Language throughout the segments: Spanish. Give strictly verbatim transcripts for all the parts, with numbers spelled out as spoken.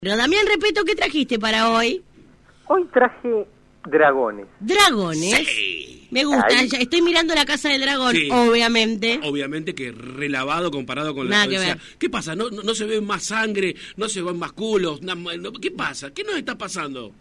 Pero Damián Repetto, ¿qué trajiste para hoy? Hoy traje dragones. ¿Dragones? Sí. Me gusta, Ahí. ya estoy mirando La Casa del Dragón, Sí. obviamente. Obviamente que relevado comparado con Nada la... que o sea, ver. ¿qué pasa? ¿No, no, no se ve más sangre? ¿No se ven más culos? Na- no- ¿Qué pasa? ¿Qué nos está pasando?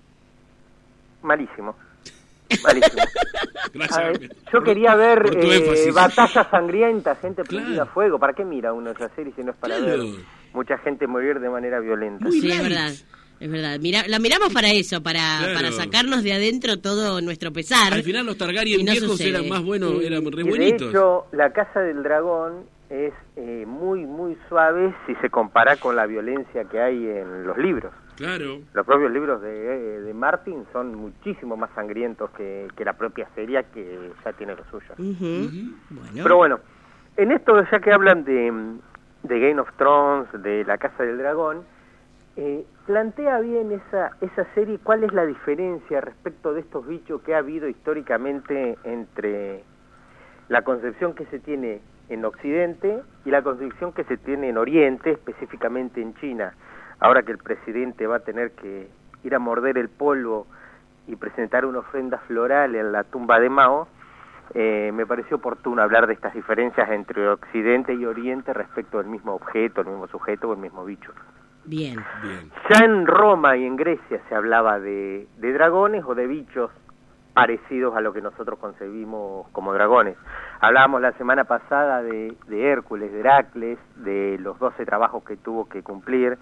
Malísimo. Malísimo. Gracias. A ver, Damián, yo por- quería ver por tu eh, énfasis. batalla sangrienta, gente prendida Claro. a fuego. ¿Para qué mira uno esa serie si no es para Claro. ver mucha gente morir de manera violenta? Muy Sí, es light. verdad. Es verdad. Mira, la miramos para eso, para, Claro. para sacarnos de adentro todo nuestro pesar. Al final los Targaryen Y no viejos sucede. eran más buenos, Y- eran re y de buenitos. hecho, la Casa del Dragón es eh, muy, muy suave si se compara con la violencia que hay en los libros. Claro. Los propios libros de, de Martin son muchísimo más sangrientos que, que la propia serie, que ya tiene lo suyo. Ujú. Ujú. Bueno. Pero bueno, en esto ya que hablan de, de Game of Thrones, de la Casa del Dragón, eh, plantea bien esa, esa serie cuál es la diferencia respecto de estos bichos que ha habido históricamente entre la concepción que se tiene en Occidente y la concepción que se tiene en Oriente, específicamente en China. Ahora que el presidente va a tener que ir a morder el polvo y presentar una ofrenda floral en la tumba de Mao, eh, me pareció oportuno hablar de estas diferencias entre Occidente y Oriente respecto del mismo objeto, el mismo sujeto o el mismo bicho. Bien. Bien. Ya en Roma y en Grecia se hablaba de, de dragones o de bichos parecidos a lo que nosotros concebimos como dragones. Hablábamos la semana pasada de, de Hércules, de Heracles, de los doce trabajos que tuvo que cumplir,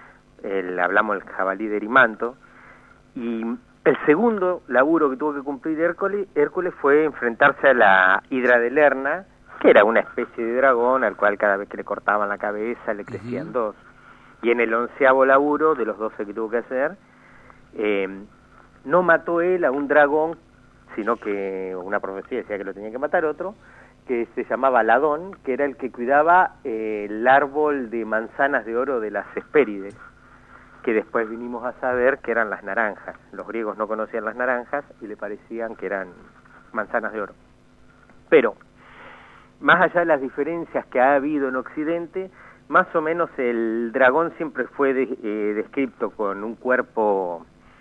el, hablamos del jabalí de Erimanto, y el segundo laburo que tuvo que cumplir Hércules, Hércules fue enfrentarse a la Hidra de Lerna, que era una especie de dragón al cual cada vez que le cortaban la cabeza le crecían Ujú. dos. Y en el onceavo laburo, de los doce que tuvo que hacer, eh, no mató él a un dragón, sino que una profecía decía que lo tenía que matar otro, que se llamaba Ladón, que era el que cuidaba eh, el árbol de manzanas de oro de las Hespérides, que después vinimos a saber que eran las naranjas. Los griegos no conocían las naranjas y le parecían que eran manzanas de oro. Pero, más allá de las diferencias que ha habido en Occidente, más o menos el dragón siempre fue de, eh, descrito con un cuerpo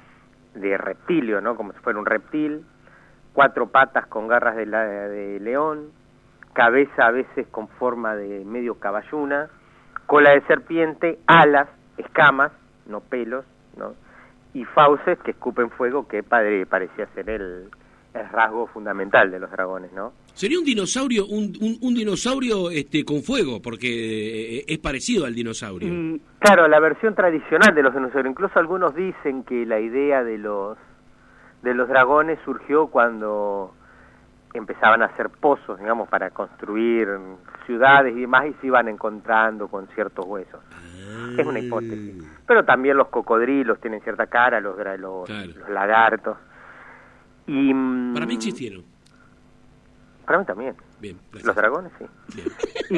de reptilio, ¿no? Como si fuera un reptil, cuatro patas con garras de, la, de león, cabeza a veces con forma de medio caballuna, cola de serpiente, alas, escamas, no pelos, ¿no? Y fauces que escupen fuego, que padre, parecía ser el, el rasgo fundamental de los dragones, ¿no? Sería un dinosaurio, un, un, un dinosaurio este con fuego, porque eh, es parecido al dinosaurio. Y claro, la versión tradicional de los dinosaurios, incluso algunos dicen que la idea de los de los dragones surgió cuando empezaban a hacer pozos, digamos, para construir ciudades y demás, y se iban encontrando con ciertos huesos. Es una hipótesis. Pero también los cocodrilos tienen cierta cara, los, dra- los, Claro. los lagartos. Y mm, Para mí existieron. para mí también. Bien, gracias. Los dragones, sí. Bien.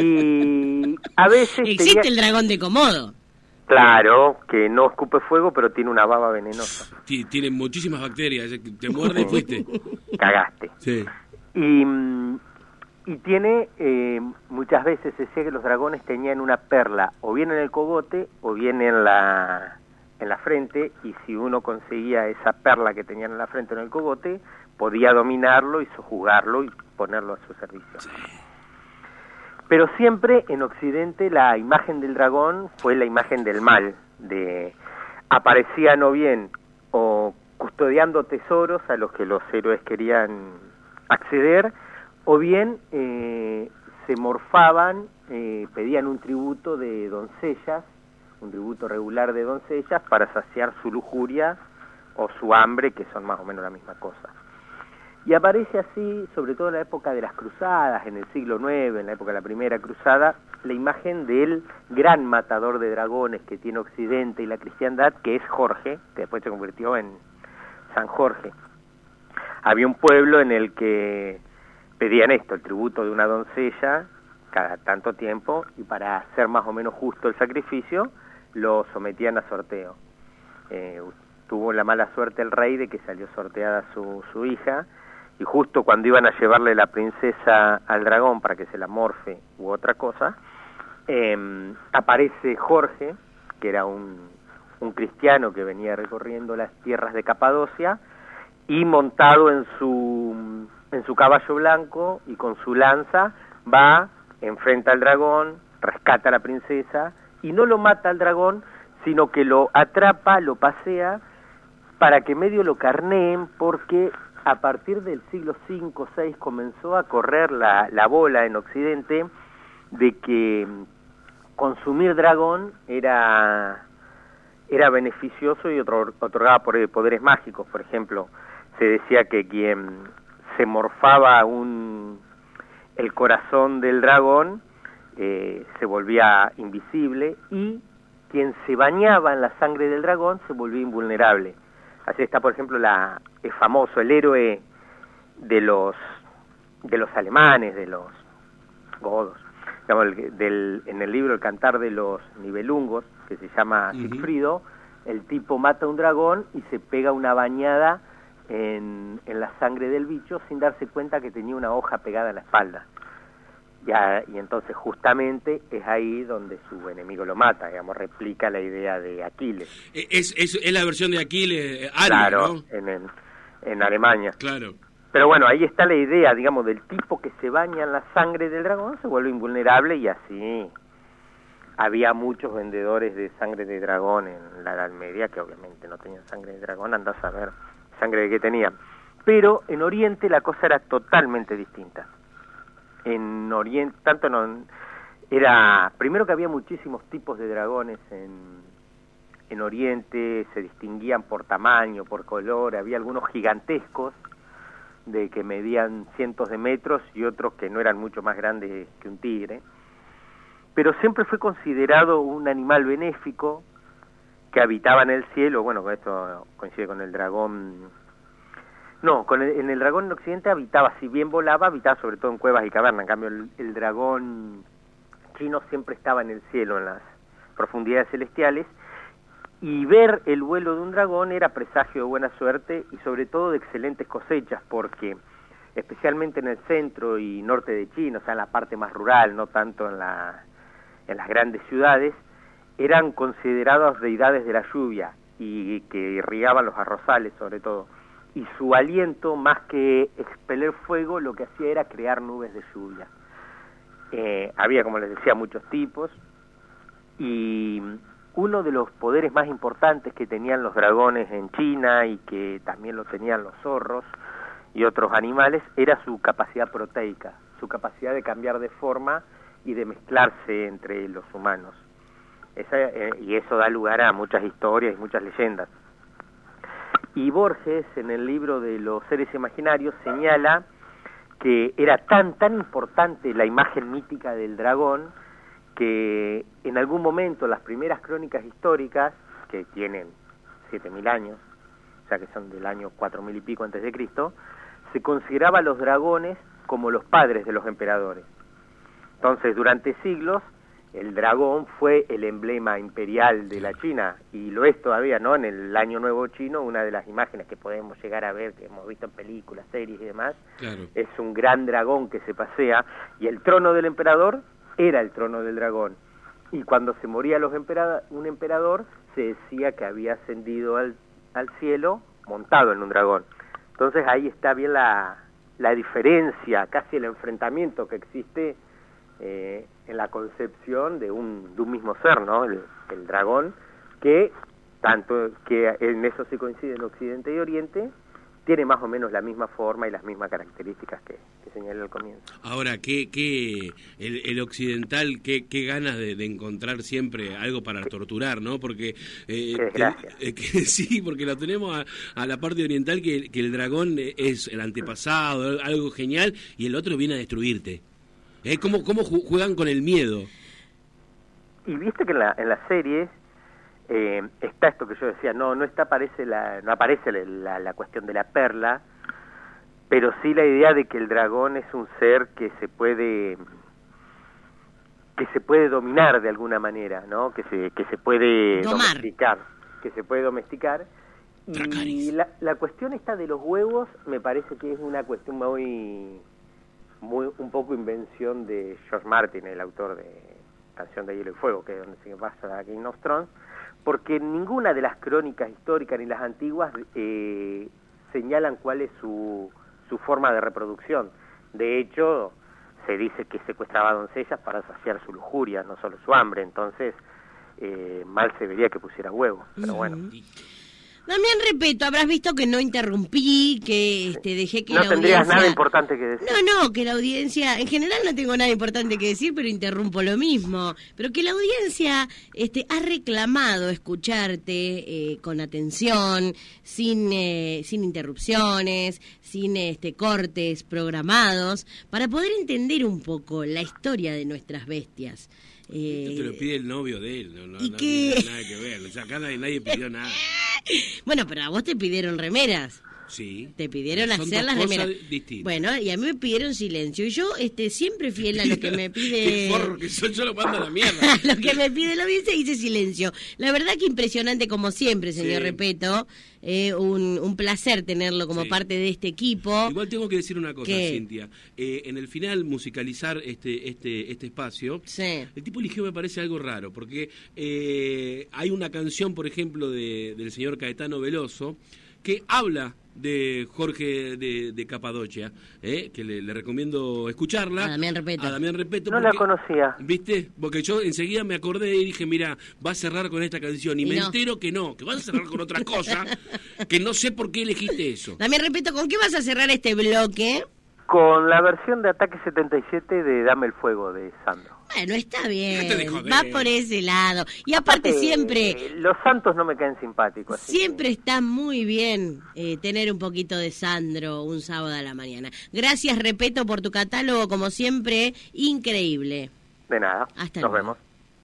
Y a veces Existe tenía- el dragón de Komodo. Claro, que no escupe fuego, pero tiene una baba venenosa. Sí, tienen muchísimas bacterias, eh, que te muerde y fuiste. Cagaste. Sí. Y, mm, y tiene, eh, muchas veces se decía que los dragones tenían una perla, o bien en el cogote, o bien en la, en la frente, y si uno conseguía esa perla que tenían en la frente o en el cogote, podía dominarlo y sojuzgarlo y ponerlo a su servicio. Pero siempre en Occidente la imagen del dragón fue la imagen del mal, de aparecían o bien o custodiando tesoros a los que los héroes querían acceder, o bien eh, se morfaban, eh, pedían un tributo de doncellas, un tributo regular de doncellas para saciar su lujuria o su hambre, que son más o menos la misma cosa. Y aparece así, sobre todo en la época de las cruzadas, en el siglo nueve, en la época de la primera cruzada, la imagen del gran matador de dragones que tiene Occidente y la cristiandad, que es Jorge, que después se convirtió en San Jorge. Había un pueblo en el que pedían esto, el tributo de una doncella cada tanto tiempo, y para hacer más o menos justo el sacrificio, lo sometían a sorteo. Eh, tuvo la mala suerte el rey de que salió sorteada su, su hija, y justo cuando iban a llevarle la princesa al dragón para que se la morfe u otra cosa, eh, aparece Jorge, que era un, un cristiano que venía recorriendo las tierras de Capadocia, y montado en su, en su caballo blanco y con su lanza, va, enfrenta al dragón, rescata a la princesa, y no lo mata al dragón, sino que lo atrapa, lo pasea, para que medio lo carneen, porque a partir del siglo cinco o seis comenzó a correr la, la bola en Occidente de que consumir dragón era, era beneficioso y otro, otorgaba poderes mágicos. Por ejemplo, se decía que quien se morfaba un, el corazón del dragón eh, se volvía invisible, y quien se bañaba en la sangre del dragón se volvía invulnerable. Así está, por ejemplo, la, es famoso el héroe de los de los alemanes, de los godos, digamos, el, del, en el libro El Cantar de los Nibelungos, que se llama uh-huh. Sigfrido, el tipo mata a un dragón y se pega una bañada en, en la sangre del bicho sin darse cuenta que tenía una hoja pegada en la espalda. Ya, y entonces justamente es ahí donde su enemigo lo mata, digamos, replica la idea de Aquiles. Es, es, es la versión de Aquiles, Aria, claro, ¿no? en, en, en Alemania. Claro. Pero bueno, ahí está la idea, digamos, del tipo que se baña en la sangre del dragón, se vuelve invulnerable, y así había muchos vendedores de sangre de dragón en la Edad Media, que obviamente no tenían sangre de dragón, andás a ver sangre de qué tenían. Pero en Oriente la cosa era totalmente distinta. En Oriente, tanto no, era, primero que había muchísimos tipos de dragones en, en Oriente, se distinguían por tamaño, por color, había algunos gigantescos, de que medían cientos de metros, y otros que no eran mucho más grandes que un tigre, pero siempre fue considerado un animal benéfico que habitaba en el cielo. Bueno, esto coincide con el dragón. No, con el, en el dragón en Occidente habitaba, si bien volaba, habitaba sobre todo en cuevas y cavernas. En cambio, el, el dragón chino siempre estaba en el cielo, en las profundidades celestiales, y ver el vuelo de un dragón era presagio de buena suerte y sobre todo de excelentes cosechas, porque especialmente en el centro y norte de China, o sea, en la parte más rural, no tanto en, la, en las grandes ciudades, eran considerados deidades de la lluvia y que irrigaban los arrozales sobre todo. Y su aliento, más que expeler fuego, lo que hacía era crear nubes de lluvia. Eh, había, como les decía, muchos tipos, y uno de los poderes más importantes que tenían los dragones en China, y que también lo tenían los zorros y otros animales, era su capacidad proteica, su capacidad de cambiar de forma y de mezclarse entre los humanos. Esa, eh, y eso da lugar a muchas historias y muchas leyendas. Y Borges, en el libro de los seres imaginarios, señala que era tan, tan importante la imagen mítica del dragón, que en algún momento las primeras crónicas históricas, que tienen siete mil años, o sea que son del año cuatro mil y pico antes de Cristo, se consideraba a los dragones como los padres de los emperadores. Entonces, durante siglos, el dragón fue el emblema imperial de la China, y lo es todavía, ¿no? En el Año Nuevo Chino, una de las imágenes que podemos llegar a ver, que hemos visto en películas, series y demás, claro, es un gran dragón que se pasea, y el trono del emperador era el trono del dragón. Y cuando se moría los emperada, un emperador, se decía que había ascendido al, al cielo montado en un dragón. Entonces ahí está bien la, la diferencia, casi el enfrentamiento que existe eh, en la concepción de un, de un mismo ser, ¿no? El, el dragón, que tanto que en eso se coincide en Occidente y Oriente, tiene más o menos la misma forma y las mismas características que, que señalé al comienzo. Ahora, ¿qué, qué el, el occidental, qué, qué ganas de, de encontrar siempre algo para torturar, ¿no? Porque eh, qué desgracia. Que, que, sí, porque lo tenemos a, a la parte oriental, que, que el dragón es el antepasado, algo genial, y el otro viene a destruirte. ¿Eh? ¿Cómo, cómo juegan con el miedo? Y viste que en la, en la serie Eh, está esto que yo decía, no no está aparece la no aparece la, la cuestión de la perla, pero sí la idea de que el dragón es un ser que se puede que se puede dominar de alguna manera, ¿no? Que se que se puede Domar. domesticar, que se puede domesticar. Y la, la cuestión esta de los huevos me parece que es una cuestión muy muy un poco invención de George Martin, el autor de Canción de Hielo y Fuego, que es donde se pasa Game of Thrones, porque ninguna de las crónicas históricas ni las antiguas eh, señalan cuál es su, su forma de reproducción. De hecho, se dice que secuestraba doncellas para saciar su lujuria, no solo su hambre, entonces eh, mal se vería que pusiera huevo, pero bueno. Damián Repetto, habrás visto que no interrumpí, que este, dejé que no la tendrías audiencia... nada importante que decir. No, no, que la audiencia... En general no tengo nada importante que decir, pero interrumpo lo mismo. Pero que la audiencia este, ha reclamado escucharte eh, con atención, sin, eh, sin interrupciones, sin este, cortes programados, para poder entender un poco la historia de nuestras bestias. Eh, Esto te lo pide el novio de él, no, no, ¿y no qué? tiene nada que ver. O sea, acá nadie, nadie pidió nada. Bueno, pero a vos te pidieron remeras. Sí. Te pidieron Son hacer dos las cosas remeras. distintas. Bueno, y a mí me pidieron silencio. Y yo, este, siempre fiel a lo que me pide... Qué forro que soy, yo lo mando a la mierda. Lo que me pide la audiencia, hice silencio. La verdad que impresionante como siempre, señor Sí. Repetto. Eh, un, un placer tenerlo como Sí. parte de este equipo. Igual tengo que decir una cosa, ¿Qué? Cintia. Eh, en el final, musicalizar este este este espacio, Sí. el tipo eligió me parece algo raro, porque eh, hay una canción, por ejemplo, de, del señor Caetano Veloso, que habla de Jorge de, de Capadocia, ¿eh? que le, le recomiendo escucharla. A Damián Repetto. A Damián Repetto. No la conocía. ¿Viste? Porque yo enseguida me acordé y dije, mira, va a cerrar con esta canción. Y, Y me no. entero que no, que vas a cerrar con otra cosa, que no sé por qué elegiste eso. Damián Repetto, ¿con qué vas a cerrar este bloque? Con la versión de Ataque setenta y siete de Dame el Fuego de Sandro. Bueno, está Déjate de bien. joder. Va por ese lado. Y aparte Eh, siempre... los santos no me caen simpáticos. así Siempre está muy bien eh, tener un poquito de Sandro un sábado a la mañana. Gracias, Repetto, por tu catálogo, como siempre, increíble. que- De nada. Hasta Nos luego. vemos.